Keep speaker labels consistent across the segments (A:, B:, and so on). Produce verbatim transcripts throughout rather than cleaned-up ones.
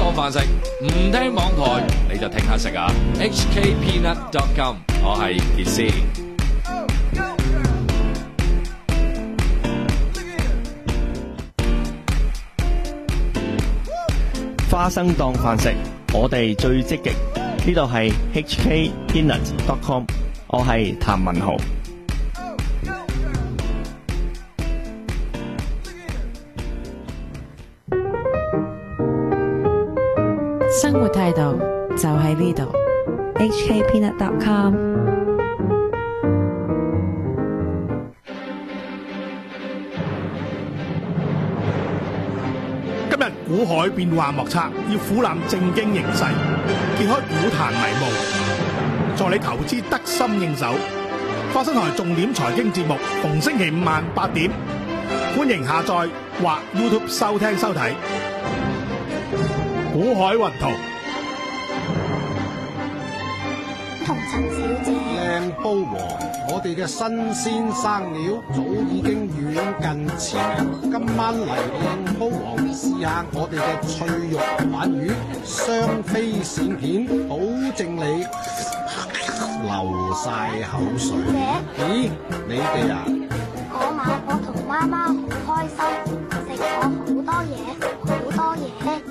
A: 當飯食，唔聽網台你就聽下食啊 ！H K Peanut dot com， 我係傑斯。
B: 花生當飯食，我哋最積極。呢度係 H K Peanut dot com， 我係譚文豪。
C: 生活態度就喺呢度
D: H K Peanut dot com。
E: 今日股海變幻莫測，要俯瞰正經形勢，揭開股壇迷霧，助你投資得心應手。花生台重點財經節目，逢星期五晚八點，歡迎下載或 YouTube 收聽收睇。股海雲圖，
F: 紅塵小姐，
G: 靚煲王，我哋嘅新鮮生料早已經遠近馳名。今晚嚟靚煲王試下我哋嘅脆肉鯇魚，雙飛鱔片，保證你流晒口水。咦，你哋啊？
F: 我買我同媽媽好開心，食咗好多嘢，好多嘢。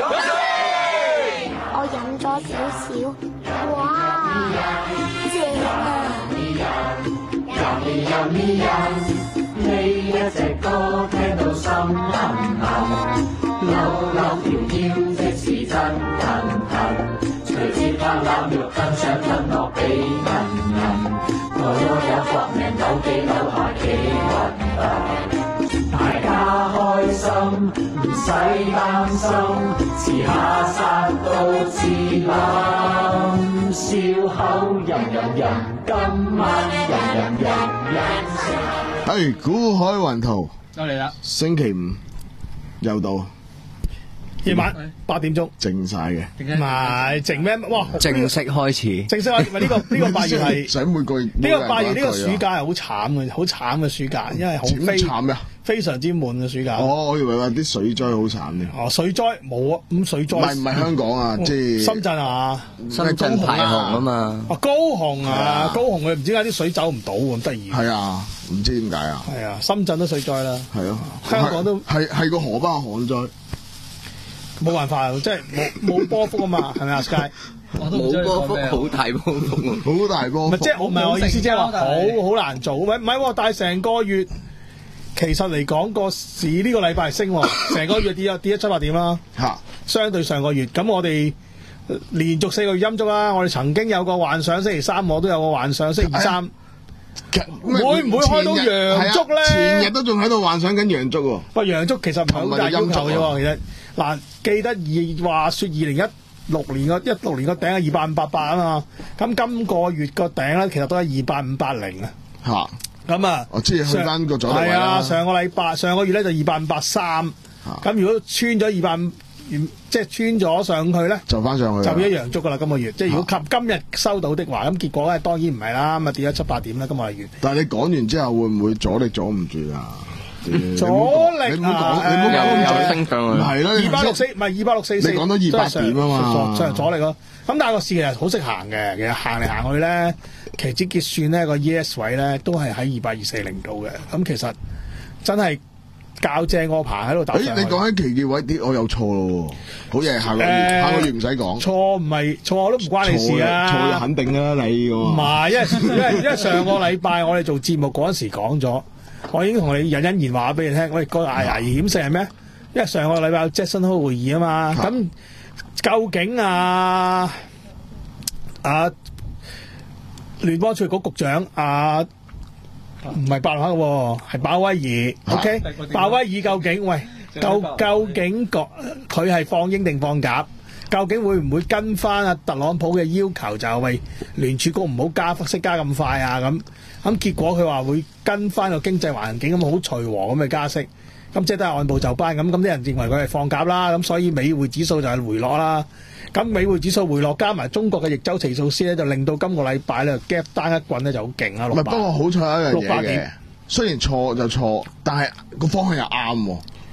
F: 我飲咗少少，哇，正啊！
H: 呢一隻歌聽到心痕痕，扭扭條腰即是真騰騰，隨節拍攬肉更想吞落俾人人，我有搏命扭幾扭下幾核突，大家開心唔使擔心，遲下殺到自冧，笑口吟吟吟，今晚吟吟吟吟食。
I: 係股海雲圖，
E: 又嚟啦！
I: 星期五又到，
E: 夜晚八點鐘，
I: 靜晒嘅，
E: 唔係靜咩？哇！
B: 正式開始，
E: 正式開始，咪呢個呢個八月係
I: 使每個月
E: 呢個八月呢個暑假係好慘嘅，好慘嘅暑假，因為好非
I: 慘啊！
E: 非常之悶嘅暑假。
I: 哦，我以為話啲水災好慘添。
E: 哦，水災冇啊，咁水災
I: 唔係唔係香港啊，即係
E: 深圳啊，
B: 深圳排洪啊嘛。
E: 哦，高雄啊，高雄佢唔知點解啲水走唔到咁得意。
I: 係啊，唔知點解啊。
E: 係啊，深圳都水災啦。
I: 係咯，
E: 香港都
I: 係係個河巴旱災。
E: 冇辦法，即係冇冇波幅啊嘛，係咪啊 Sky？
B: 冇波幅，好大波幅，
I: 好大波幅。
E: 唔係即係我唔係我意思，即係話好好難做。唔係唔係，但係成個月其實嚟講個市呢個禮拜係升，成個月跌咗跌咗七八點啦。
I: 嚇，
E: 相對上個月，咁我哋連續四個月陰燭啦。我哋曾經有個幻想，星期三我都有個幻想，星期三會唔會開到陽燭咧？
I: 前日都仲喺度幻想緊陽燭喎。
E: 喂，陽燭其實唔係好大要求嘅喎，其實嗱，記得二話説二零一六年個一六年個頂係二八五八八啊嘛，咁今個月個頂咧其實都係二八五八零啊。
I: 嚇！
E: 咁啊，
I: 我知去翻個阻力位啦。
E: 係啊，上個禮拜上個月咧就二八五八三，咁如果穿咗二八五，即係穿咗上去咧，
I: 就翻上去，
E: 就一陽燭噶啦。今個月，即係如果及今日收到的話，咁結果咧當然唔係啦，咁啊跌咗七八點啦。今個月。
I: 但係你講完之後，會唔會阻力阻唔住啊？
E: 阻力
I: 你唔好講，你唔好講咁
B: 升上去。
I: 係咯，
E: 二八六四唔係二八六四四。
I: 你講到二百點啊嘛，
E: 上阻力咯。咁但係個市其實好識行嘅，其實行嚟行去咧，期指結算咧個 E S 位咧都係喺二八二四零度嘅。咁其實真係較正個棚喺度打上去。
I: 誒，你講起期結位啲，我有錯咯，好嘢，下個月下個月唔使講。
E: 錯唔係錯都唔關你事啊！
I: 錯就肯定啦，你唔
E: 係，因為因為因為上個禮拜我哋做節目嗰陣時講咗，我已經同你隱隱然話俾你聽，喂個危險性係咩？因為上個禮拜有 Jackson Hole 會議啊嘛，咁究竟啊啊聯邦儲局局長啊唔係伯南克喎，係鮑威爾 ，OK？鮑威爾究竟喂究究竟個佢係放鷹定放鴿？究竟會唔會跟翻阿特朗普嘅要求，就係為聯儲局唔好加息加咁快啊？咁咁結果佢話會跟翻個經濟環境咁好隨和咁嘅加息，咁即係都係按部就班咁。咁啲人認為佢係放鴿啦，咁所以美匯指數就係回落啦。咁美匯指數回落加埋中國嘅逆周期措施咧，就令到今個禮拜咧 gap 單一棍咧就好勁啊！
I: 唔係，不過好彩有一樣嘢嘅，
E: 六百點，
I: 雖然錯就錯，但係個方向又啱喎。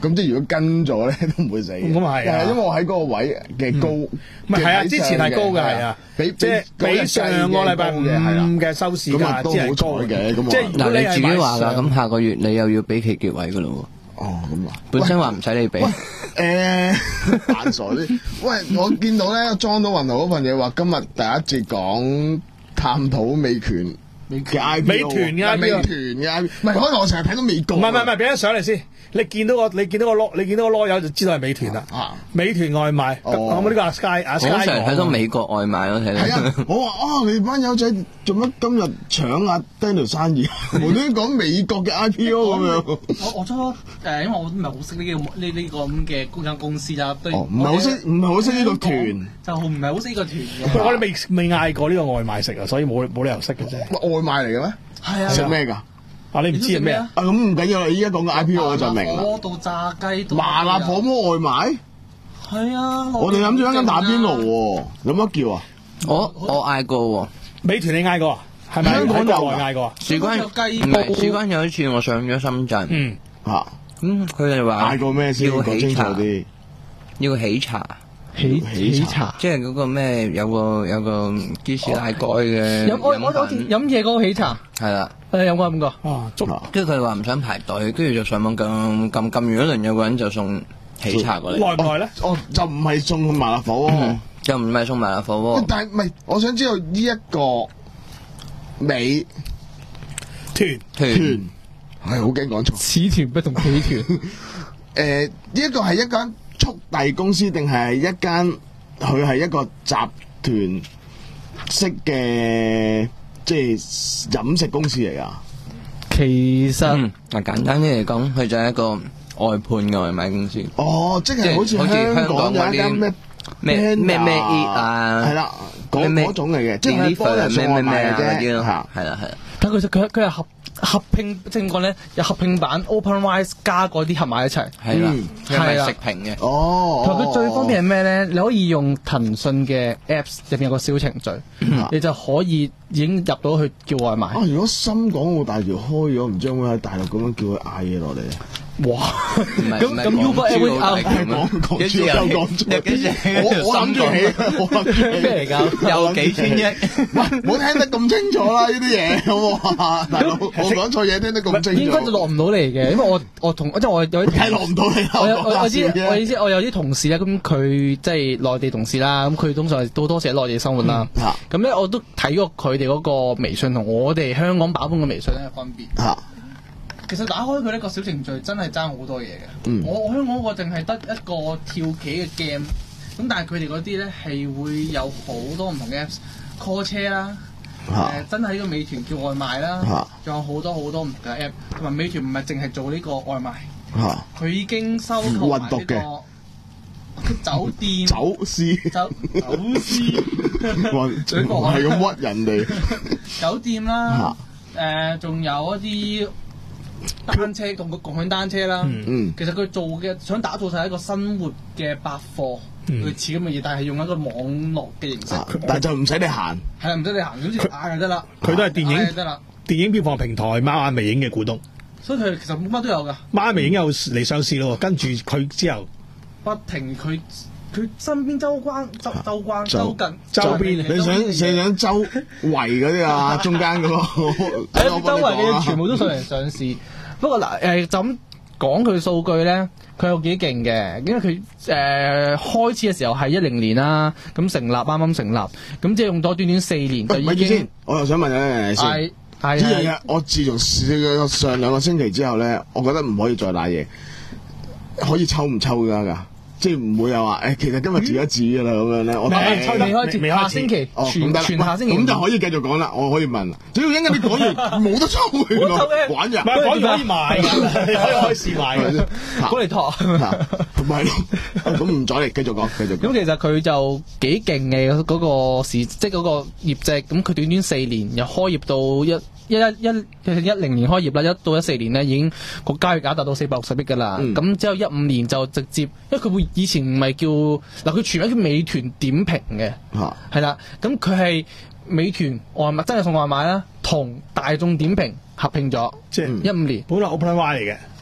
I: 咁即係如果跟咗咧都唔會死嘅。
E: 咁係啊
I: 因為我喺嗰個位嘅高，唔
E: 唔係係啊，之前係高嘅係啊，
I: 比
E: 即係比上個禮拜五嘅收市價
I: 都好彩嘅。咁
E: 即係如果
J: 嗱，你自己話
E: 啦
J: 㗎，咁下個月你又要俾期結位㗎咯喎。
I: 哦，咁啊，
J: 本身話唔使你俾。
I: 誒，扮傻啲。喂，我見到咧裝到雲頭嗰份嘢話，今日第一節講探討美權嘅 I P O，
E: 美團嘅 I P O
I: 美團嘅 I P O， 唔係，可能我成日睇到美國。
E: 唔係唔係唔係，俾張相嚟先。你見到個你見到個攞你見到個攞友就知道係美團啦。
I: 啊，美
E: 團外賣。
I: 哦
E: 咁呢個阿 Sky 阿 Sky
J: 我成日睇到美國外賣咯，睇
I: 係啊
J: 到。，
I: 我話哦，你班友仔做乜今日搶阿 Daniel 生意？無端端講美國嘅 I P O 咁樣。
K: 我我初誒，因為我都唔係好識呢個呢呢個咁嘅公間公司啦。對，
I: 哦，唔係好識，唔係好識呢個團。
K: 就唔係好識呢個團嘅。
E: 我哋未未嗌過呢個外賣食啊，所以冇冇理由識嘅啫。
I: 外賣嚟嘅咩？
K: 係啊。
I: 食咩㗎？
E: 啊，你唔知係咩啊？
I: 啊，咁唔緊要啦，依家講嘅 I P O 我就明啦。
K: 火鍋到炸雞到。
I: 麻辣火鍋外賣？
K: 係啊。
I: 我哋諗住一間打邊爐喎，有乜叫啊？
J: 我我嗌過喎。
E: 美團你嗌過啊？係咪
I: 香港有
E: 國內嗌過啊？
J: 事關唔係事關有一次我上咗深圳。
E: 嗯。
I: 嚇。
J: 咁佢哋話
I: 嗌過咩先？
J: 要
I: 講清楚啲。
J: 要喜茶。
K: 喜
I: 喜
K: 茶，
J: 即係嗰個咩有個有個芝士奶蓋嘅
K: 飲我我好似飲嘢嗰個喜茶，
J: 係啦，
K: 誒有冇飲過？
E: 啊，
J: 跟住佢話唔想排隊，跟住就上網撳撳撳完一輪，有個人就送喜茶過嚟。
E: 耐唔耐咧？
I: 哦，就唔係送麻辣火鍋，
J: 就唔係送麻辣火鍋。
I: 但係唔係，我想知道呢一個美
E: 團
J: 團
I: 係好驚講錯，
K: 此團不同彼團。
I: 誒，呢一個係一間速遞公司定係一間佢係一個集團式嘅即係飲食公司嚟㗎？
K: 其實
J: 嗯，嗱簡單啲嚟講，佢就係一個外判嘅外賣公司。
I: 哦，即係好似香港有一間咩
J: 咩咩咩 eat 啊，
I: 係啦，嗰嗰種嚟嘅，即係幫人送外賣嘅啫，
J: 係啦係啦。
K: 但佢佢佢係合合拼，即係點講咧？有合拼版 OpenRice 加嗰啲合埋一齊，
J: 係啦，係
K: 啦
J: 食評嘅。
I: 哦，
K: 同埋佢最方便係咩咧？你可以用騰訊嘅 Apps 入邊有個小程序，你就可以已經入到去叫外賣。
I: 啊！如果深港澳大橋開咗，唔知會唔會喺大陸咁樣叫佢嗌嘢落嚟？
K: 哇！咁咁 Uber Eats 會啱
I: 講講住又講錯，我我諗住起，我諗住起
K: 咩嚟㗎？
J: 有幾千億，
I: 喂，冇聽得咁清楚啦！呢啲嘢好冇大佬，我講錯嘢聽得咁清楚，
K: 應該就落唔到嚟嘅，因為我我同即係我有啲
I: 係落唔到嚟。
K: 我有我我知我意思，我有啲同事咧，咁佢即係內地同事啦，咁佢通常都多時喺內地生活啦。咁咧我都睇過佢哋嗰個微信同我哋香港版本嘅微信咧分別。
I: 嚇！
K: 其實打開佢呢個小程序真係爭好多嘢嘅。
I: 嗯、
K: 我我香港嗰個淨係得一個跳棋嘅 game，咁但係佢哋嗰啲咧係會有好多唔同嘅 apps，call 車啦，誒、
I: 啊
K: 呃、真係呢個美團叫外賣啦，仲、啊、有好多好多唔同嘅 app， 同埋美團唔係淨係做呢個外賣，佢、啊、已經收購埋呢個酒店
I: 走私
K: 走走私，
I: 嘴角係咁屈人哋
K: 酒店啦，誒仲、呃、有一啲。單車共共享單車啦，嗯、其實佢做嘅想打造晒一個生活嘅百貨，
E: 嗯、
K: 類似咁嘅嘢，但係用一個網絡嘅形式，啊、
I: 但係就唔使你行，
K: 係啦，唔使你行，總之嗌就得啦。
E: 佢都係電影
K: 得啦，
E: 電影票房平台貓眼微影嘅股東，
K: 所以佢其實乜都有㗎。
E: 貓眼微影有嚟上市咯，跟住佢之後
K: 不停佢。佢身邊周關周周關周近
I: 周邊，你想你想周圍嗰啲啊，中間嗰個，
K: 周圍嘅嘢全部都上嚟上市。不過嗱誒，就咁講佢數據咧，佢有幾勁嘅，因為佢誒、呃、開始嘅時候係一零年啦，咁成立啱啱成立，咁即係用咗短短四年就已經。
I: 先，我又想問一樣嘢先。係係呢樣嘢，我自從試過上兩個星期之後咧，我覺得唔可以再賴嘢，可以抽唔抽㗎㗎？即係唔會有話誒，其實今日截一指㗎啦咁樣咧。我
K: 未開始，下星期全全下星期
I: 咁就可以繼續講啦。我可以問，只要一陣間你講完冇得抽嘅，玩嘅，
E: 唔係講完可以賣㗎，你可以開市賣嘅，
K: 過嚟托，
I: 唔係咯。咁唔阻你繼續講，繼續講。
K: 咁其實佢就幾勁嘅嗰個市，即係嗰個業績。咁佢短短四年由開業到一。一一一一零年開業啦，一到一四年咧已經個交易額達到四百六十億噶啦。咁、嗯、之後一五年就直接，因為佢會以前唔係叫嗱，佢全名叫美團點評嘅，係啦、啊。咁佢係美團外賣真係送外賣啦，同大眾點評合併咗，
E: 即係
K: 一五年。
E: 本來 OpenRice 嚟嘅，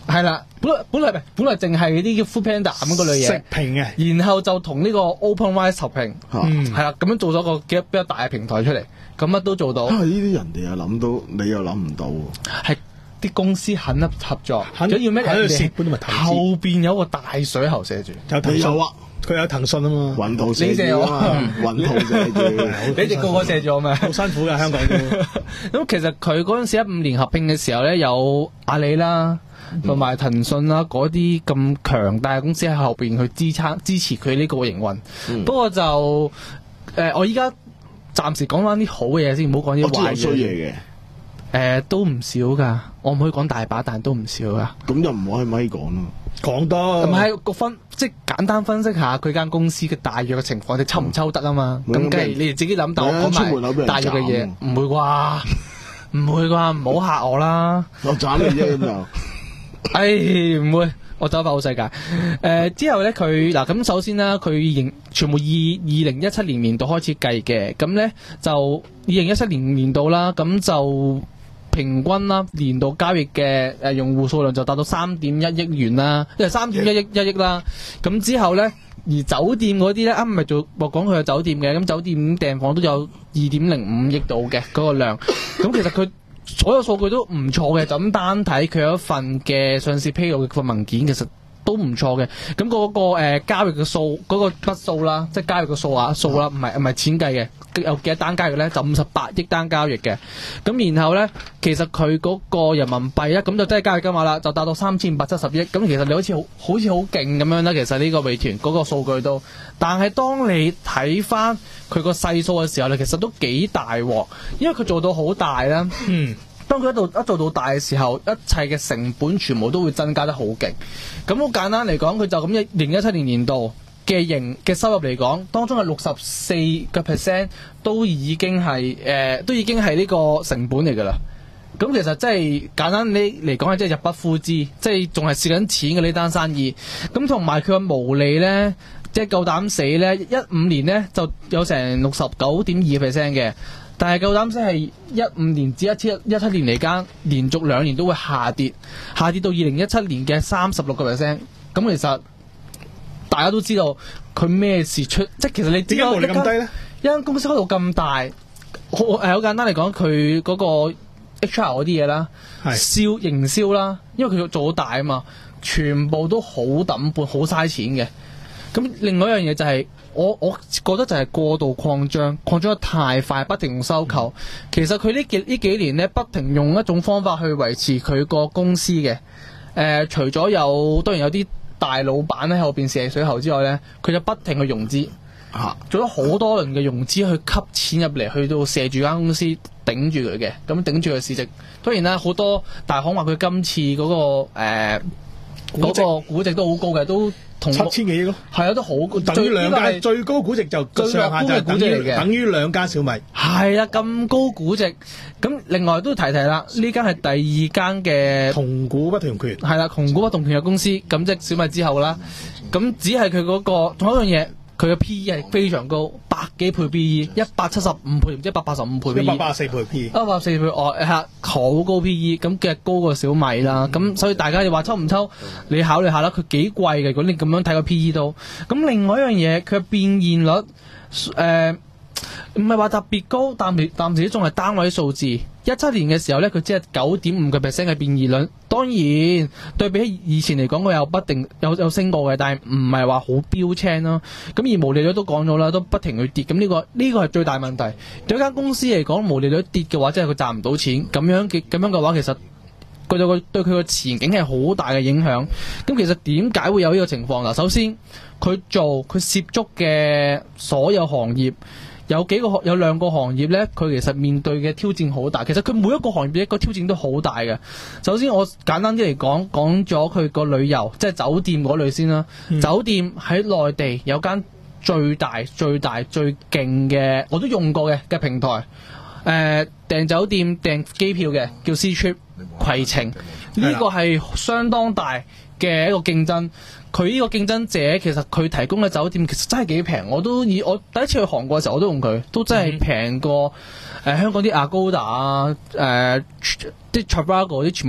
K: 係啦，本來本來唔係本來淨係嗰啲叫 Food Panda 咁嗰類嘢，
E: 食評嘅，
K: 然後就同呢個 OpenRice 合併，
E: 嗯
K: 係啦，咁樣做咗個幾比較大嘅平台出嚟，咁乜都做到。
I: 啊！呢啲人哋又諗到，你又諗唔到喎。
K: 係啲公司肯合作，
E: 肯
K: 緊要咩？
E: 喺度
K: 人哋
E: 蝕本咪投資
K: 後邊有個大水喉寫住，
E: 有騰訊
I: 你有啊？
E: 佢有騰訊啊嘛，
I: 雲圖寫住啊嘛，雲圖寫住。
K: 你哋個個寫咗咩？
E: 好辛苦㗎香港都。
K: 咁其實佢嗰陣時一五年合併嘅時候咧，有阿里啦，同埋騰訊啦嗰啲咁強大嘅公司喺後邊去支撐支持佢呢個營運。
I: 嗯
K: 不過就誒、呃，我依家暫時講翻啲好嘅嘢先，唔好講啲壞
I: 我知有衰嘢
K: 嘢。
I: 嘅。
K: 誒、呃，都唔少噶，我唔可以講大把，但係都唔少噶。
I: 咁就唔可以咪講咯。
E: 講多
K: 唔係個分，即係簡單分析下佢間公司嘅大約嘅情況，你抽唔抽得啊嘛？咁梗係你哋自己諗，但我
I: 出門口俾人
K: 講埋大約嘅嘢，
I: 斬
K: 唔會啩？唔會啩？唔好嚇我啦！
I: 我斬你啫咁就。
K: 唉，唔會，我走法好世界。誒、之後咧，佢嗱咁首先啦，佢營全部二二零一七年年度開始計嘅，咁咧就二零一七年年度啦，咁就。平均啦，年度交易嘅誒用戶數量就達到三點一億元啦，即係三點一億一億啦。咁之後咧，而酒店嗰啲咧，啱唔係做我講佢嘅酒店嘅，咁酒店訂房都有二點零五億度嘅嗰個量。咁其實佢所有數據都唔錯嘅，就咁單睇佢有一份嘅上市披露嘅份文件，其實都唔錯嘅。咁嗰、個、呃、交易嘅數，嗰、個筆數啦，即係交易嘅數額數啦，唔係唔係錢計嘅。有幾多單交易咧？就五十八億單交易嘅。咁然後咧，其實佢嗰個人民幣咧，咁就真係交易金額啦，就達到三千五百七十億。咁其實你好似好好似好勁咁樣啦。其實呢個美團嗰個數據都，但係當你睇翻佢個細數嘅時候咧，其實都幾大鑊，因為佢做到好大啦。
E: 嗯。
K: 當佢一度一做到大嘅時候，一切嘅成本全部都會增加得好勁。咁好簡單嚟講，佢就咁一二零一七年年度嘅營嘅收入嚟講，當中係六十四個 percent 都已經係誒、呃，都已經係呢個成本嚟㗎啦。咁其實真係簡單啲嚟講係即係入不敷支，即係仲係蝕緊錢嘅呢單生意。咁同埋佢嘅毛利咧，即係夠膽死咧，一五年咧就有成六十九點二 percent 嘅，但係夠膽死係一五年至一七一七年嚟間，連續兩年都會下跌，下跌到二零一七年嘅三十六個 percent。咁其實大家都知道佢咩事出，即係其實你點解毛利咁低咧？一間公司開到咁大，好誒好簡單嚟講，佢嗰個 H R 嗰啲嘢啦，銷營銷啦，因為佢做好大啊嘛，全部都好抌本，好嘥錢嘅。咁另外一樣嘢就係、是、我我覺得就係過度擴張，擴張得太快，不停用收購。嗯、其實佢呢幾呢幾年咧，不停用一種方法去維持佢個公司嘅。誒、呃，除咗有當然有啲大老闆喺後邊射水喉之外咧，佢就不停去融資，啊、做咗好多輪嘅融資去吸錢入嚟，去到射住間公司頂住佢嘅，咁頂住佢市值。當然啦，好多大行話佢今次嗰、那個誒嗰、呃那個估值都好高嘅，都同
E: 七千幾億咯，
K: 係啊，都好
E: 等於兩間最高估值就
K: 最樂觀嘅估值嚟嘅，
E: 等於兩間小米。
K: 係啊，咁高估值。咁另外都提提啦，呢間係第二間嘅
E: 同股不同權，
K: 係啦，同股不同權嘅公司。咁即係小米之後啦。咁只係佢嗰個仲有一樣嘢，佢嘅 P E 係非常高，百幾倍 P E， 一百七十五倍，唔知一百八十五倍 P E，
E: 一百八十四倍 P E，
K: 一百八十四倍哦，係好高 P E， 咁嘅高過小米啦。咁、嗯、所以大家你話抽唔抽？你考慮下啦，佢幾貴嘅。如果你咁樣睇個 P E 都，咁另外一樣嘢，佢嘅變現率誒唔係話特別高，但係暫時仲係單位數字。一七年嘅時候咧，佢只係九點五個 percent 嘅變現率。當然對比起以前嚟講，佢有不定有有升過嘅，但係唔係話好標青咯。咁而毛利率都講咗啦，都不停去跌。咁呢、呢個呢、呢個係最大問題。對一間公司嚟講，毛利率跌嘅話，即係佢賺唔到錢。咁樣嘅咁樣嘅話，其實佢對佢對佢個前景係好大嘅影響。咁其實點解會有呢個情況？嗱，首先佢做佢涉足嘅所有行業。有幾個有兩個行業咧，佢其實面對嘅挑戰好大。其實佢每一個行業一個挑戰都好大嘅。首先我簡單啲嚟講，講咗佢個旅遊，即係酒店嗰類先啦。嗯、酒店喺內地有間最大、最大、最勁嘅，我都用過嘅嘅平台。誒、呃，訂酒店、訂機票嘅叫 Ctrip 攜程，呢個係相當大嘅一個競爭。佢呢個競爭者其實佢提供嘅酒店其實真係幾平，我都以我第一次去韓國嘅時候我都用佢，都真係平過誒、呃、香港啲 Agoda 啊、誒啲 Trivago 啲全部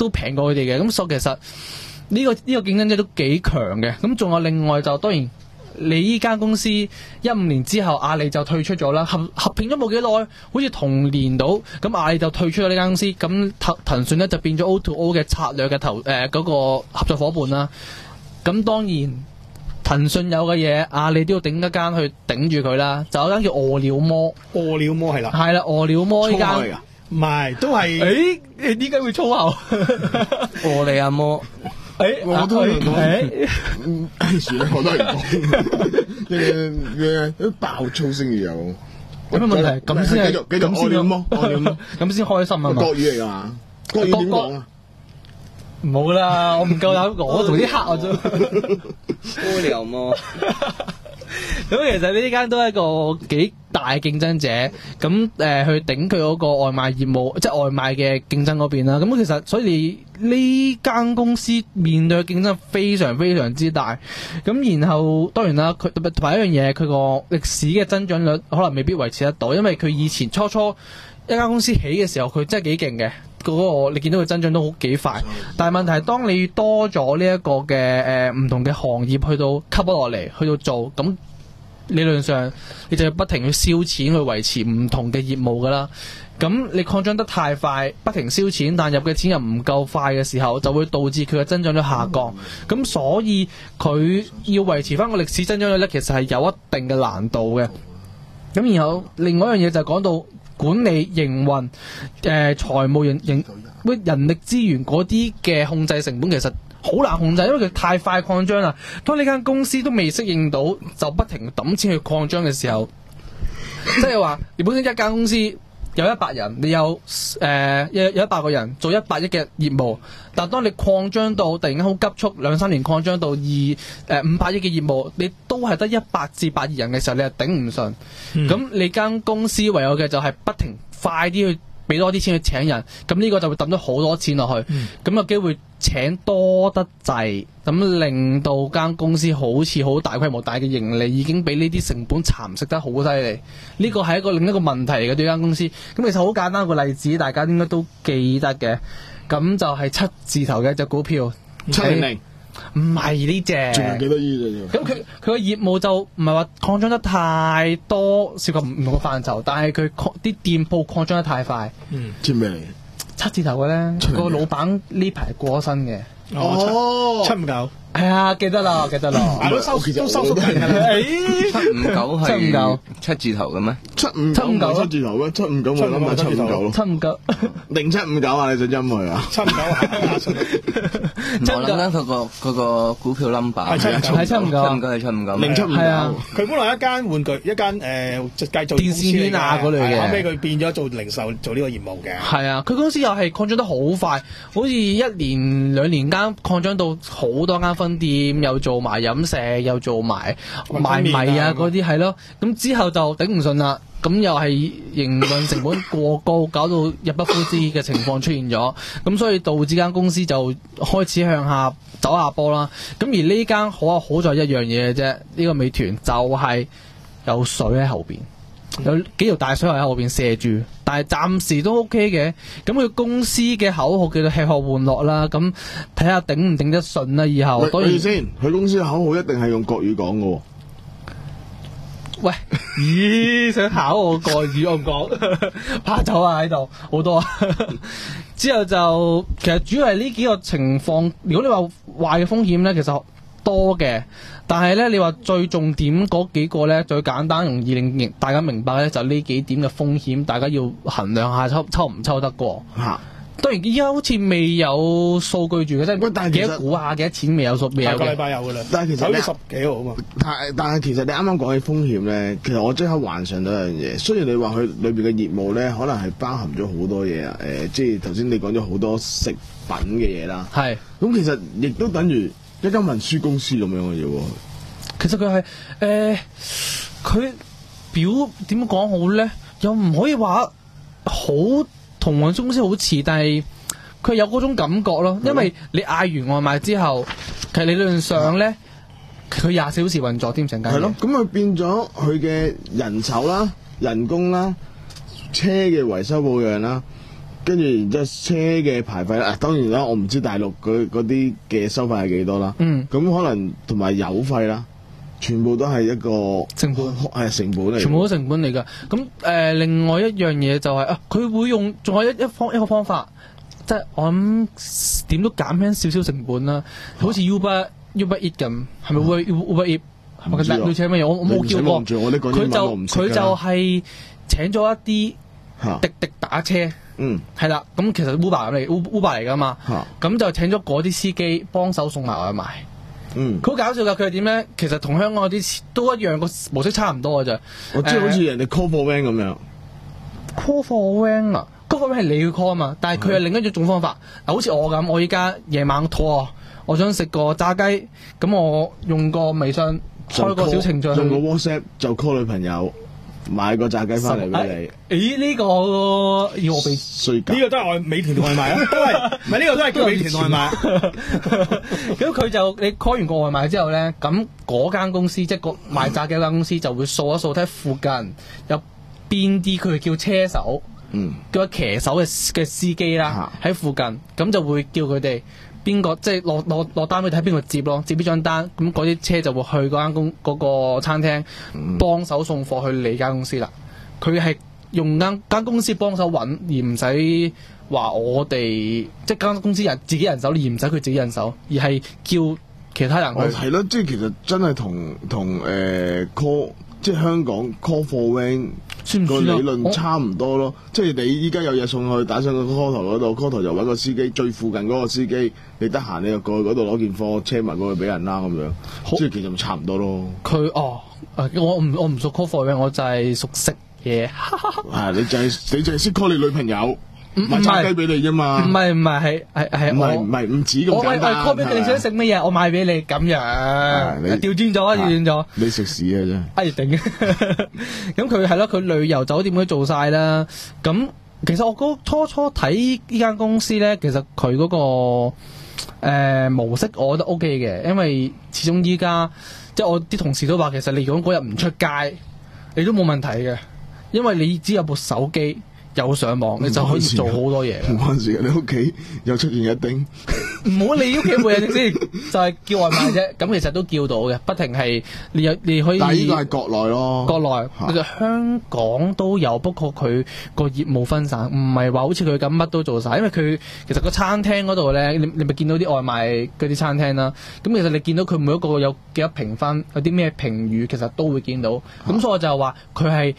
K: 都平過佢哋嘅。咁所以其實呢、個呢、個競爭者都幾強嘅。咁仲有另外就當然。你依間公司一五年之後，阿里就退出咗啦，合合併咗冇幾耐，好似同年到，咁阿里就退出咗呢間公司，咁騰騰訊咧就變咗 O to O 嘅策略嘅投誒嗰、呃那個合作伙伴啦。咁當然騰訊有嘅嘢，阿里都要頂一間去頂住佢啦。就有間叫餓了麼，
E: 餓了麼係啦，
K: 係啦，餓了麼呢間
E: 唔係都係
K: 誒，你點解會粗口？
J: 餓你阿麼？
I: 誒，我都係講，誒，算啦，我都係講，嘅嘅啲爆粗聲要有，
K: 有咩問題？咁先係，
I: 繼續繼續，餓了麼，餓了麼，
K: 咁先開心啊嘛！
I: 國語嚟㗎嘛？國語點講啊？
K: 冇啦，我唔夠膽，我同啲黑我啫。
J: 屙了麼？
K: 咁其實呢間都係一個幾大競爭者，咁誒、呃、去頂佢嗰個外賣業務，即係外賣嘅競爭嗰邊啦。咁其實所以呢間公司面對嘅競爭非常非常之大。咁然後當然啦，佢同埋一樣嘢，佢個歷史嘅增長率可能未必維持得到，因為佢以前初初一間公司起嘅時候，佢真係幾勁嘅。嗰、那個你見到佢增長都好幾快，但係問題係當你多咗呢一個嘅誒唔同嘅行業去到吸咗落嚟，去到做咁。理論上，你就要不停去燒錢去維持唔同嘅業務噶啦。咁你擴張得太快，不停燒錢，但入嘅錢又唔夠快嘅時候，就會導致佢嘅增長率下降。咁所以佢要維持翻個歷史增長率咧，其實係有一定嘅難度嘅。咁然後另外一樣嘢就係講到管理營運、誒財務人營、人力資源嗰啲嘅控制成本，其實好難控制，因為佢太快擴張啦。當呢間公司都未適應到，就不停抌錢去擴張嘅時候，即係話你本身一間公司有一百人，你有誒、呃、有有一百個人做一百億嘅業務，但當你擴張到突然間好急速，兩三年擴張到二誒五百億嘅業務，你都係得一百至百二人嘅時候，你係頂唔順。咁、嗯、你間公司唯有嘅就係不停快啲去俾多啲錢去請人，咁呢個就會抌咗好多錢落去，咁、嗯、有機會請多得滯，咁令到間公司好似好大規模大嘅盈利已經俾呢啲成本蠶食得好犀利。呢個係一個另一個問題嚟嘅對間公司。咁其實好簡單一個例子，大家應該都記得嘅，咁就係七字頭嘅一隻股票
I: 七零零。
K: 唔係呢隻，
I: 仲有幾多億啫？
K: 咁佢佢個業務就唔係話擴張得太多，涉及唔同嘅範疇，但係佢擴啲店鋪擴張得太快。
I: 嗯，知咩嚟？
K: 七字頭嘅咧，個老闆呢排過咗身嘅。
E: 哦，七五九。
K: 係啊，記得啦，記得啦。
E: 都收都收縮緊㗎啦。
J: 七五九係
K: 七五九
J: 七字頭嘅咩？
I: 七五九唔係七字頭咩？七五九我諗係七五九咯。
K: 七五九
I: 零七五九啊！你想陰佢啊？
E: 七五九係。
J: 我諗緊佢個佢個股票 number
K: 係七五九，係七五九，
J: 七五九係七五九，
I: 零七五九。
K: 係啊，
E: 佢本來一間玩具，一間誒製造
K: 電視圈啊嗰類嘅，
E: 後尾佢變咗做零售，做呢個業務嘅。
K: 係啊，佢公司又係擴張得好快，好似一年兩年間擴張到好多間分店，又做埋飲食，又做埋賣米啊嗰啲係咯。咁之後就頂唔順啦。咁又係營運成本過高，搞到入不敷支嘅情況出現咗，咁所以導致間公司就開始向下走下坡啦。咁而呢間好啊，好在一樣嘢嘅啫，呢、這個美團就係有水喺後邊，有幾條大水喉喺後邊射住，但係暫時都 OK 嘅。咁佢公司嘅口號叫做吃喝玩樂啦，咁睇下頂唔頂得順啦。以後當然
I: 先，佢公司嘅口號一定係用國語講嘅。
K: 喂，咦？想考我國語我講，怕走啊喺度好多。之後就其實主要係呢幾個情況。如果你話壞嘅風險咧，其實多嘅，但係咧你話最重點嗰幾個咧，最簡單容易令大家明白咧，就呢幾點嘅風險，大家要衡量下抽抽唔抽得過。嚇！當然依家好似未有數據住嘅，即係幾多股下幾多錢未有數，未有嘅。
E: 下個禮拜有㗎啦。
I: 但係其實
E: 九月十幾號啊嘛。
I: 但但係其實你啱啱講起風險咧，其實我即刻幻想到一樣嘢。雖然你話佢裏邊嘅業務咧，可能係包含咗好多嘢啊。誒、呃，即係頭先你講咗好多食品嘅嘢啦。係。咁其實亦都等於一間運輸公司咁樣嘅嘢喎。其實佢係誒，佢、呃、表點講好咧？又唔可以話好。同運輸公司好似，但係佢有嗰種感覺咯。因為你嗌完外賣之後，其實理論上咧，佢廿四小時運作添成間。係咯，咁佢變咗佢嘅人手啦、人工啦、車嘅維修保養啦， 跟住然之後車嘅牌費啦，當然啦，我唔知大陸嗰嗰啲嘅收費係幾多啦。
K: 嗯，
I: 咁可能同埋油費啦，全部都係一個
K: 成本，
I: 係成本嚟，
K: 全部都成本嚟㗎。咁誒、呃，另外一樣嘢就係、是、啊，佢會用仲有一一方一個方法，即係我諗點都減輕少少成本啦。好似 Uber Uber Eat 咁，係咪 Uber Uber Eat？係咪類似乜嘢？我我冇叫過。佢就佢就係請咗一啲滴滴打車。
I: 嗯，
K: 係啦，咁其實 Uber 嚟 Uber 嚟噶嘛，咁就請咗嗰啲司機幫手送埋外賣。
I: 嗯，
K: 佢好搞笑噶，佢係點咧？其實同香港嗰啲都一樣，個模式差唔多嘅啫。
I: 我即係好似人哋 call for van 咁樣。
K: call for van 啊 ，call for van 係你去 call 啊嘛，但係佢係另一種方法。嗱，好似我咁，我依家夜晚肚餓，我想食個炸雞，咁我用個微信開個小程序，
I: 用個 WhatsApp 就 call 女朋友。買個炸雞翻嚟俾
K: 你。咦？呢、這個要我俾
E: 稅價？呢個都係外美團外賣啊，都係唔係呢個都係叫美團外賣。
K: 咁佢就你 call 完個外賣之後咧，咁嗰間公司即係個賣炸雞嗰間公司就會掃一掃睇附近有邊啲佢叫車手，
I: 嗯，
K: 叫騎手嘅嘅司機啦，喺附近，咁就會叫佢哋。邊個即係落落落單俾睇邊個接咯，接呢張單，咁嗰啲車就會去嗰間公嗰個餐廳幫手送貨去你間公司啦。佢係用間間公司幫手揾，而唔使話我哋即係間公司人自己人手，而唔使佢自己人手，而係叫其他人去。
I: 係咯，即係其實真係同同誒 call 即係香港 call for van 個理論差唔多咯。即係你依家有嘢送去，打上個 call 台嗰度 ，call 台就揾個司機，最附近嗰個司機，你得閒你就過去嗰度攞件貨，車埋過去俾人啦咁樣。即係其實咪差唔多咯。
K: 佢哦，我唔我唔熟 call for van，我就係熟食嘢。
I: 係你就係、是、你就係識 call 你女朋友。買炸雞俾你啫嘛，
K: 唔係唔係係係係
I: 唔係唔係唔止咁簡單。
K: 我 call 俾你，你想食乜嘢？我買俾你咁樣，調轉咗，調轉咗。
I: 你食屎啊真係！
K: 哎頂！咁佢係咯，佢旅遊酒店都做晒啦。咁其實我嗰初初睇呢間公司咧，其實佢嗰、嗰個誒、呃、模式，我覺得 O K 嘅，因為始終依家即係我啲同事都話，其實你如果嗰日唔出街，你都冇問題嘅，因為你只有部手機。有上網，你就可以做好多嘢。
I: 唔關事嘅，你屋企又出現一丁，
K: 唔好理屋企冇嘢先，就係叫外賣啫。咁其實都叫到嘅，不停係你有你可以。
I: 但係呢個係國內咯，
K: 國內其實香港都有，不過佢個業務分散，唔係話好似佢咁乜都做晒。因為佢其實個餐廳嗰度咧，你你咪見到啲外賣嗰啲餐廳啦。咁其實你見到佢每一個有幾多評分，有啲咩評語，其實都會見到。咁所以我就話佢係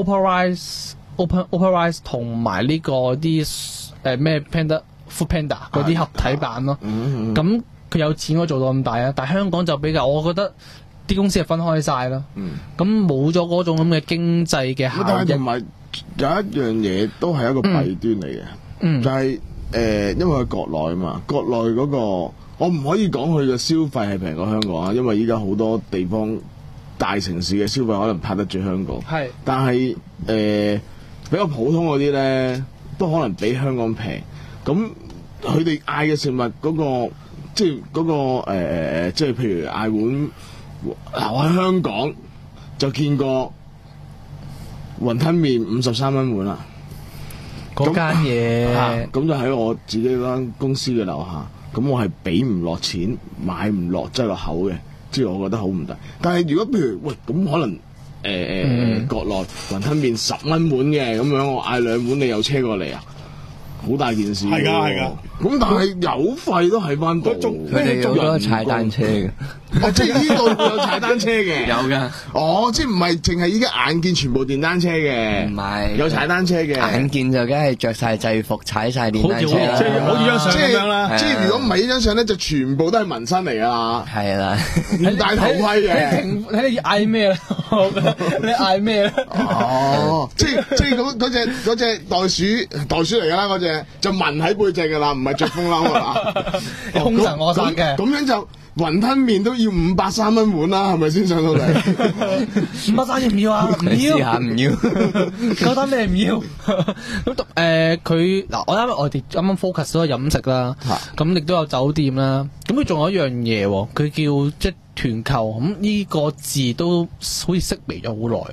K: Operize。Open Operize 同埋呢個啲誒咩 Panda Food Panda 嗰啲合體版咯，咁佢有錢可以做到咁大啊！但係香港就比較，我覺得啲公司係分開晒啦，咁冇咗嗰種咁嘅經濟嘅效益。
I: 但係同埋有一樣嘢都係一個弊端嚟嘅，
K: 嗯、
I: 就係、是、誒、呃，因為佢國內啊嘛，國內嗰、那個我唔可以講佢嘅消費係平過香港啊，因為依家好多地方大城市嘅消費可能拍得住香港，
K: 係，
I: 但係誒。呃比較普通嗰啲咧，都可能比香港平。咁佢哋嗌嘅食物嗰、那個，即係嗰、那個誒、呃、即係譬如嗌碗，嗱我喺香港就見過雲吞麵五十三蚊碗啦。
K: 嗰間嘢，
I: 咁就喺我自己間公司嘅樓下。咁我係俾唔落錢，買唔落擠落口嘅，即係我覺得好唔抵。但係如果譬如喂，咁可能。誒誒、呃嗯、國內雲吞麵十蚊碗嘅咁樣，我嗌兩碗，你有車過嚟啊？好大件事喎！係㗎係㗎。咁但係油費都喺翻度，
J: 佢哋有咗踩單車嘅。
I: 哦，即係呢度有踩單車嘅。
J: 有㗎。
I: 哦，即係唔係淨係依家眼見全部電單車嘅？唔係。有踩單車嘅。
J: 眼見就梗係着晒制服，踩晒電單車啦。
E: 即係好似張相咁樣啦。
I: 即係如果唔係呢張相咧，就全部都係紋身嚟㗎啦。
J: 係啦。
I: 唔戴頭盔嘅。
K: 睇你嗌咩啦？你嗌咩咧？
I: 哦，即係即係嗰嗰隻嗰隻袋鼠袋鼠嚟㗎啦，嗰隻就紋喺背脊㗎啦，唔係着風褸㗎啦。
K: 凶神惡煞嘅。
I: 咁樣就雲吞麵都要五百三蚊碗啦，係咪先上到嚟？
K: 五百三要唔要啊？唔要。
J: 試下唔要。
K: 嗰單咩唔要？咁誒佢嗱，我啱我哋啱啱 focus 咗飲食啦，咁亦都有酒店啦。咁佢仲有一樣嘢喎，佢叫即係團購。咁呢個字都好似式微咗好耐。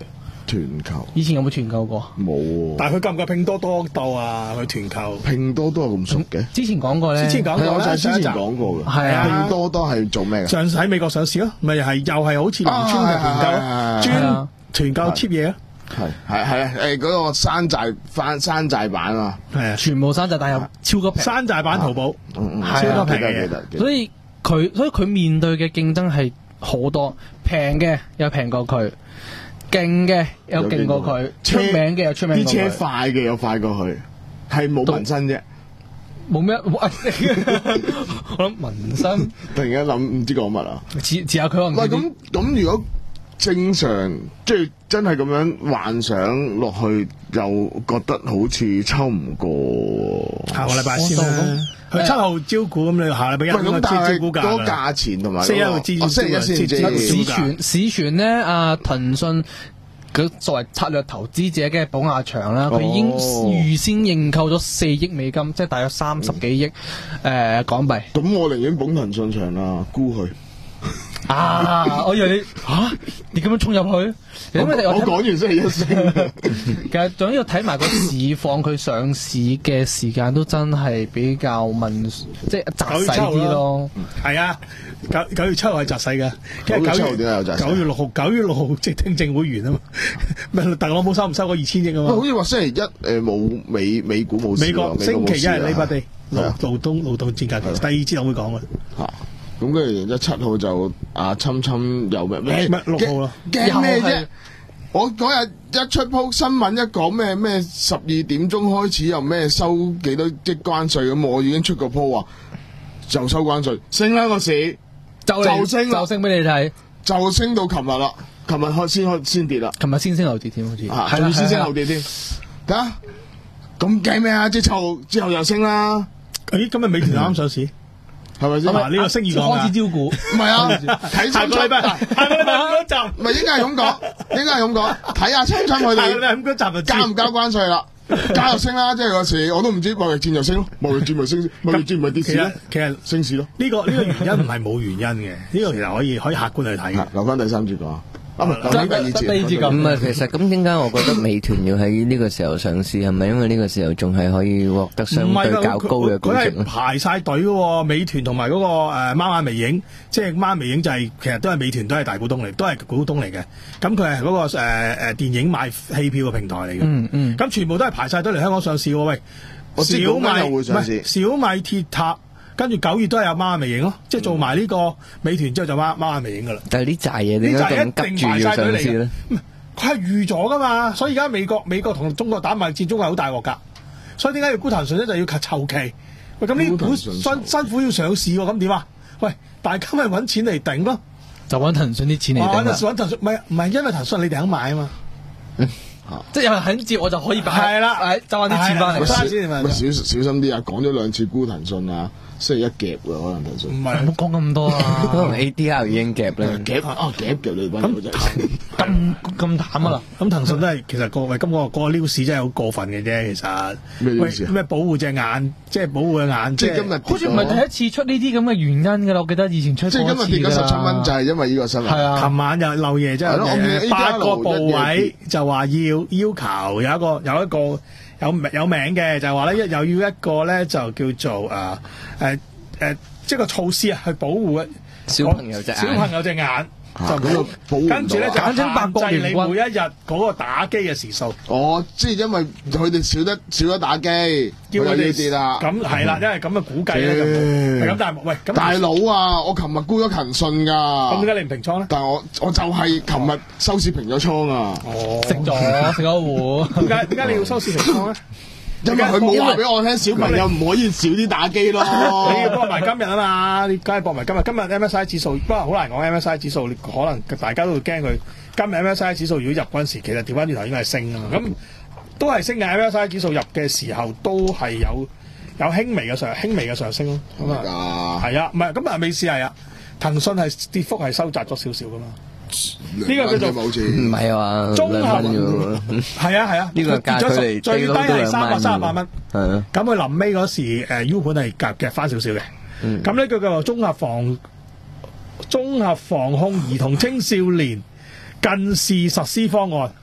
I: 團購
K: 以前有冇團購過？
I: 冇喎。
E: 但係佢夠唔夠拼多多鬥啊？佢團購
I: 拼多多咁熟嘅？
K: 之前講過咧，
E: 之前講過
I: 係我就係之前
E: 上一集
I: 講過嘅。
K: 係啊
I: 拼多多係做咩嘅？
E: 上喺美國上市咯，咪又係又係好似農村嘅團購咯，專團購 cheap 嘢咯。
I: 係係係啊！誒嗰個山寨翻山寨版啊，
E: 係啊，
K: 全部山寨，但係又超級平。
E: 山寨版淘寶，
I: 嗯嗯，
E: 超級平嘅
I: 記得記得。記得
K: 所以佢所以佢面對嘅競爭係好多，平嘅又平過佢，勁嘅又勁過佢，出名嘅又出名
I: 啲
K: 過佢。
I: 車快嘅又快過佢，係冇紋身啫。
K: 冇咩？我諗紋身，
I: 突然間諗唔知講乜啊！
K: 似似下佢可能
I: 喂，咁咁如果正常即係真係咁樣幻想落去，又覺得好似抽唔過。
E: 下個禮拜先啦。佢七號招股咁，你下禮拜一
I: 咁但係
E: 招股價
I: 嗰個價錢同埋
E: 四一號知
I: 哦星期一先知
K: 市傳市傳咧，阿騰訊佢作為策略投資者嘅寶亞祥啦，佢已經預先認購咗四億美金，即係大約三十幾億誒港幣。
I: 咁我寧願捧騰訊場啦，沽佢。
K: 啊！我以為你嚇你咁樣衝入去，因為
I: 我講完星期一先。
E: 嗯
K: 其實仲要睇埋個市況，佢上市嘅時間都真係比較問，即係窄細啲咯。
E: 係啊，九九月七號係窄細嘅，因為九
I: 九月七號點解有窄細
E: 九月六號，九月六號即係聽證會完啊嘛。咪特朗普收唔收嗰二千億啊嘛？
I: 好似話星期一誒冇美美股冇事喎。
E: 美國星期一係 Labor Day 勞
I: 係啊
E: 勞動勞動節假期，第二節我會講嘅。
I: 嚇咁跟住然之後七號就啊侵侵有咩咩
E: 咩六號啦
I: 驚咩啫
K: 又係？
I: 我嗰日一出鋪新聞一講咩咩十二點鐘開始又咩收幾多即關稅咁，我已經出個鋪話就收關稅，升啦個市
K: 就嚟
I: 就升啦
K: 就升俾你睇，
I: 就升到琴日啦，琴日開先開先跌啦，
K: 琴日先升後跌添，好似
I: 啊仲要先升後跌添，睇下咁驚咩啊？即係七號之後又升啦，
E: 咦，今日美團啱上市。
I: 係咪先？
E: 嗱，呢個星二講
K: 開始招股，
I: 唔係啊，睇
E: 下個禮拜，下個禮拜五嗰集，
I: 唔係應該係咁講，應該係咁講，睇下侵侵佢
E: 下個禮拜
I: 哋
E: 五嗰集就知
I: 交唔交關稅啦，交就升啦，即係個市，我都唔知貿易戰就升咯，貿易戰咪升，貿易戰咪跌市咯，
E: 其實
I: 升市咯。
E: 呢個呢個原因唔係冇原因嘅，呢個其實可以可以客觀去睇嘅。
I: 留翻第三節講。啊，留翻第二節。
K: 第二節
J: 咁啊，其實咁點解我覺得美團要喺呢個時候上市？係咪因為呢個時候仲係可以獲得相對較高嘅估值
E: 佢
J: 咧
E: 係？排晒隊嘅喎，美團同埋嗰個誒貓眼微影，即係貓眼微影就係、其實都係美團都係大股東嚟，都係股東嚟嘅。咁佢係嗰個誒誒、呃、電影買戲票嘅平台嚟嘅。
K: 嗯嗯。
E: 咁全部都係排晒隊嚟香港上市喎。喂，
I: 我知
E: 小米
I: 嗰間又會上市
E: 唔係小米鐵塔，跟住九月都係有貓眼微影咯，即係做埋呢個美團之後就貓貓眼微影噶啦。
J: 但係呢扎嘢點解咁急住要上市咧？
E: 佢係預咗噶嘛，所以而家美國美國同中國打貿易戰，中國係好大鑊噶，所以點解要沽騰訊咧？就要求籌期。喂，咁呢股辛辛苦要上市喎，咁點啊？喂，大家咪揾錢嚟頂咯，
K: 就揾騰訊啲錢嚟頂啦。
E: 揾騰訊，唔係唔係因為騰訊你哋肯買啊嘛。
K: 即係有人肯接，我就可以擺。
E: 係啦，
K: 誒，賺啲錢翻嚟。
I: 喂小小小心啲啊！講咗兩次沽騰訊啊，星期一夾㗎可能騰訊。
E: 唔係，
K: 唔好講咁多啊！
J: 可能 A D R 已經夾咧，
I: 夾啊夾夾你班友真係。
K: 咁咁淡啊啦！
E: 咁騰訊都係其實個喂，今個個 news 真係好過分嘅啫，其實。
I: 咩 news 啊？
E: 咩保護隻眼，即係保護隻眼，
I: 即係今日
K: 好似唔係第一次出呢啲咁嘅原因㗎啦，我記得以前出過
I: 即係今日跌咗十七蚊，就係因為呢個新聞。
K: 係啊，
E: 琴晚又漏夜，即
I: 係咯我見
E: 係八個
I: A D R
E: 部位就話要要求有一個有一個有名有名嘅，就係話咧一又要一個咧就叫做誒誒誒，即係個措施啊，去保護
J: 小朋友隻眼
E: 小朋友隻眼。就
I: 咁就保護唔到
E: 跟住咧就
K: 簡稱八國
E: 限制你
K: 聯軍
E: 每一日嗰個打機嘅時數。
I: 哦，即係因為佢哋少得少咗打機，
E: 叫佢
I: 佢哋
E: 哋
I: 跌啦。
E: 咁係啦，因為咁嘅估計咧就冇咁，但係喂咁
I: 大佬啊，我琴日沽咗騰訊㗎。
E: 咁點解你唔平倉咧？
I: 但係我我就係琴日收市平咗倉啊。
E: 哦，
K: 食咗食咗糊。
E: 點解點解你要收市平倉咧？
I: 因為佢冇話俾我聽，小朋友唔可以少啲打機咯。
E: 你要搏埋今日啊嘛，你梗係搏埋今日。今日 M S I 指數，不過好難講 M S I 指數，你可能大家都會驚佢。今日 M S I 指數如果入嗰陣時，其實調翻轉頭應該係升啊嘛。咁都係升嘅 M S I 指數入嘅時候，都係有有輕微嘅上輕微嘅上升咯。咁啊，係啊，唔係咁啊，美市係啊，騰訊係跌幅係收窄咗少少噶嘛。呢個叫做
I: 好似
J: 唔係話
E: 綜合
J: 兩蚊啫喎。
E: 係啊係啊，
J: 呢個價距離
E: 最低係三百三十八蚊。
J: 係啊，
E: 咁佢臨尾嗰時誒 U 盤係夾夾翻少少嘅。咁呢個叫做綜合防綜合防控兒童青少年近視實施方案，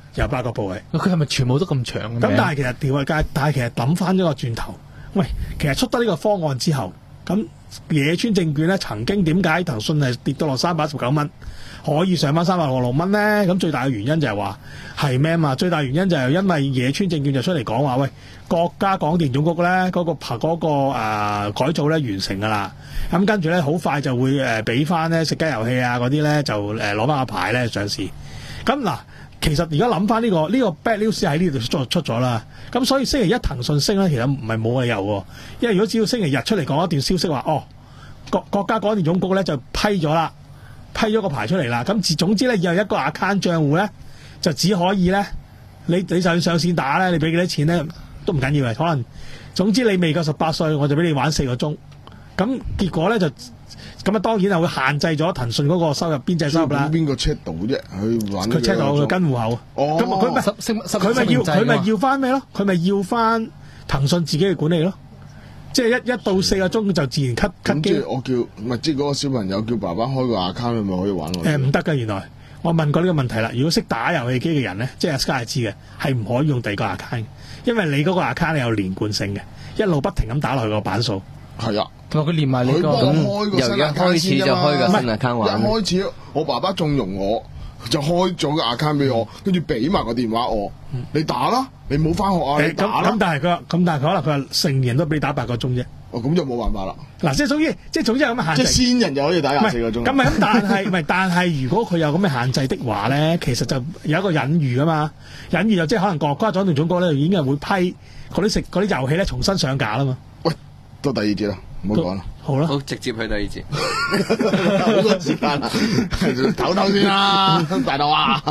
E: 有八個部位。
K: 佢係咪全部都咁長嘅？
E: 咁但係其實調界，但係其實諗翻咗個轉頭，喂，其實出得呢個方案之後，咁野村證券咧曾經點解騰訊係跌到落三百一十九蚊，可以上翻三百六十六蚊咧？咁最大嘅原因就係話係咩啊嘛？最大原因就係因為野村證券就出嚟講話，喂，國家廣電總局咧嗰、嗰個嗰、嗰個、呃、改造咧完成㗎啦，咁跟住咧好快就會誒俾翻咧食雞遊戲啊嗰啲咧就誒攞翻個牌咧上市。咁嗱，其實而家諗翻呢個呢、呢個 bad news 喺呢度出出咗啦。咁所以星期一騰訊升咧，其實唔係冇理由喎。因為如果只要星期日出嚟講一段消息話，哦，國國家廣電總局咧就批咗啦，批咗個牌出嚟啦。咁自總之咧，有一個 account 帳戶咧，就只可以咧，你你就算上線打咧，你俾幾多錢咧都唔緊要嘅。可能總之你未夠十八歲，我就俾你玩四個鐘。咁結果咧就咁啊，當然係會限制咗騰訊嗰個收入邊際收入啦。
I: 邊個 check 到啫？去玩
E: 佢 check 到佢跟戶口。
I: 哦，
E: 咁佢咪佢咪要佢咪要翻咩咯？佢咪要翻騰訊自己嘅管理咯。即係一一到四個鐘就自然 cut cut 機。
I: 即係我叫咪即係嗰個小朋友叫爸爸開個 account，咪可以玩咯。
E: 誒唔得㗎，原來我問過呢個問題啦。如果識打遊戲機嘅人咧，即係 Sky 係知嘅，係唔可以用第二個 account，因為你嗰個 account 係有連貫性嘅，一路不停咁打落去個版數。
I: 係啊。
K: 同埋佢連埋呢個，
J: 由一開始就開個新 account 玩。
I: 一開始我爸爸縱容我，就開咗個 account 俾我，跟住俾埋個電話我，嗯、你打啦，你冇翻學啊，你打啦。咁但係佢話，咁但係佢可能佢話成年都俾你打八個鐘啫。 哦，咁就冇辦法啦。
E: 嗱，即係總之，即係總之係咁嘅限制。
I: 即係先人就可以打廿四個鐘。
E: 咁咪咁，但係唔係？但係如果佢有咁嘅限制的話咧，其實就有一個隱喻㗎嘛。隱喻就即係可能國家廣電總局咧已經係會批嗰啲食嗰啲遊戲咧重新上架啦嘛。
I: 喂，到第二節啦。唔好講啦，
E: 好啦，
J: 好直接去第二節，
I: 好多時間啦，唞唞先啦，大佬啊！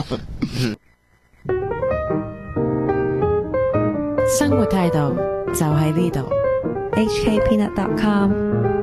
C: 生活態度就喺呢度
D: ，H K Peanut dot com。